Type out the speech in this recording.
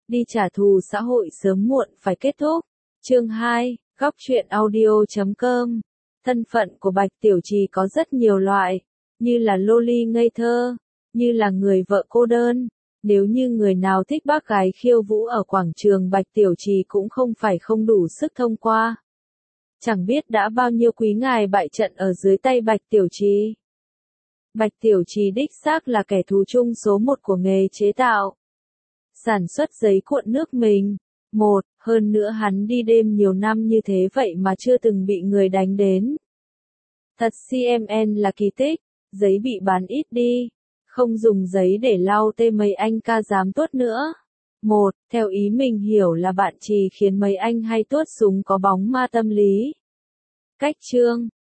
đi trả thù xã hội sớm muộn phải kết thúc. Chương 2, góc truyện audio.com. Thân phận của Bạch Tiểu Trì có rất nhiều loại, như là loli ngây thơ, như là người vợ cô đơn. Nếu như người nào thích bác gái khiêu vũ ở quảng trường Bạch Tiểu Trì cũng không phải không đủ sức thông qua. Chẳng biết đã bao nhiêu quý ngài bại trận ở dưới tay Bạch Tiểu Trì. Bạch Tiểu Trì đích xác là kẻ thù chung số 1 của nghề chế tạo, sản xuất giấy cuộn nước mình. Hơn nữa hắn đi đêm nhiều năm như thế vậy mà chưa từng bị người đánh đến. Thật CMN là kỳ tích, giấy bị bán ít đi, không dùng giấy để lau tê mấy anh ca dám tuốt nữa. Theo ý mình hiểu là bạn Trì khiến mấy anh hay tuốt súng có bóng ma tâm lý. Cách chương